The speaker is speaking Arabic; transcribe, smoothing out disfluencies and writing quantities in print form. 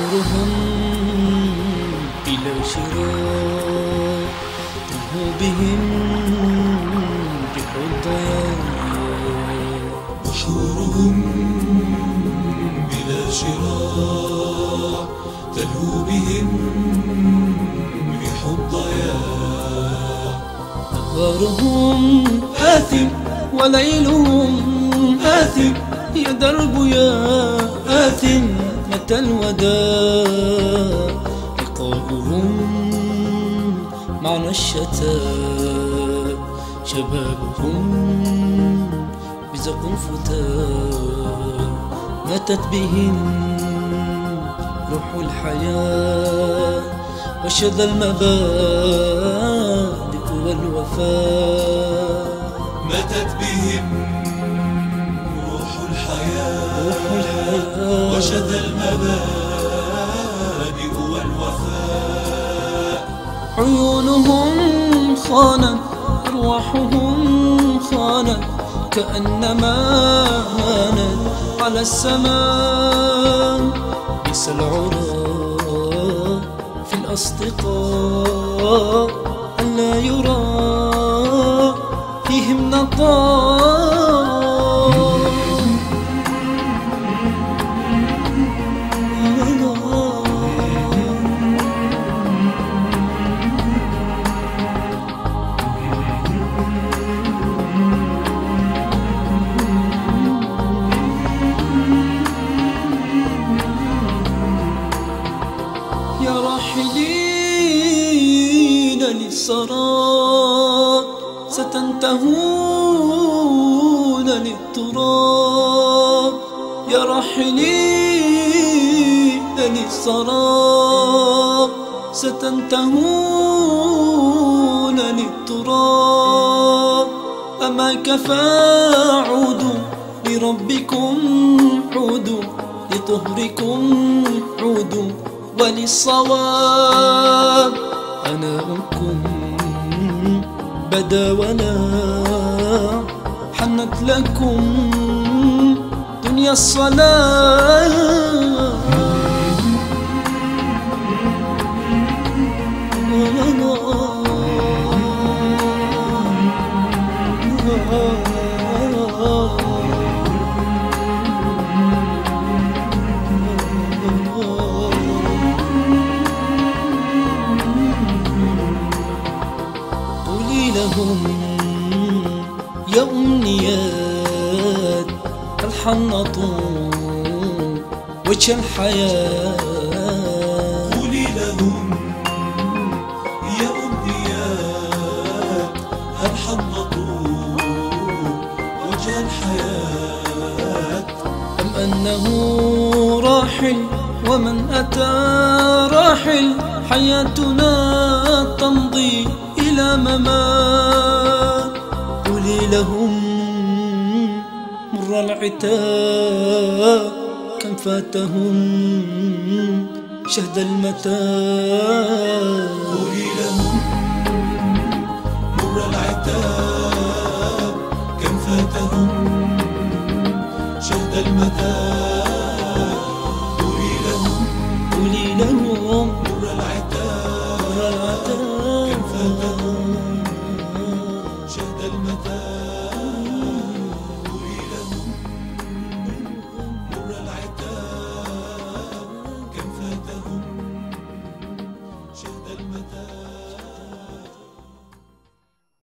أشهرهم بلا شراء تلهو بهم ريح الضياء. أشهرهم بلا شراء تلهو بهم ريح الضياء. نهارهم آثم وليلهم آثم، يا درب يا آثم متى الوداع. لقاؤهم معنى الشتاء، شبابهم بزق فتاة. ماتت بهم روح الحياة وشذا المبادئ والوفاء. ماتت بهم روح الحياة وشذا المبادئ والوفاء. عيونهم خانت أرواحهم خانت، كأنما هانت على السماء. بئس العراء في الأصدقاء ألا يرى فيهم نقاء. يا راحلين للسراب ستنتهون للتراب. يا راحلين للسراب ستنتهون للتراب. أما كفى عودوا لربكم، عودوا لطهركم، عودوا وللصواب. أناؤكم بدا ولا حنت لكم دنيا الصلاة. لهم يا أمنيات الحنطوا وجه الحياة. قولي لهم يا أمنيات الحنطوا وجه الحياة. أم أنه راحل ومن أتى راحل، حياتنا تمضي إلى ممات. قولي لهم مر العتاب كم فاتهم شهد المتاع. قولي لهم مر العتاب كم فاتهم شهد المتاع.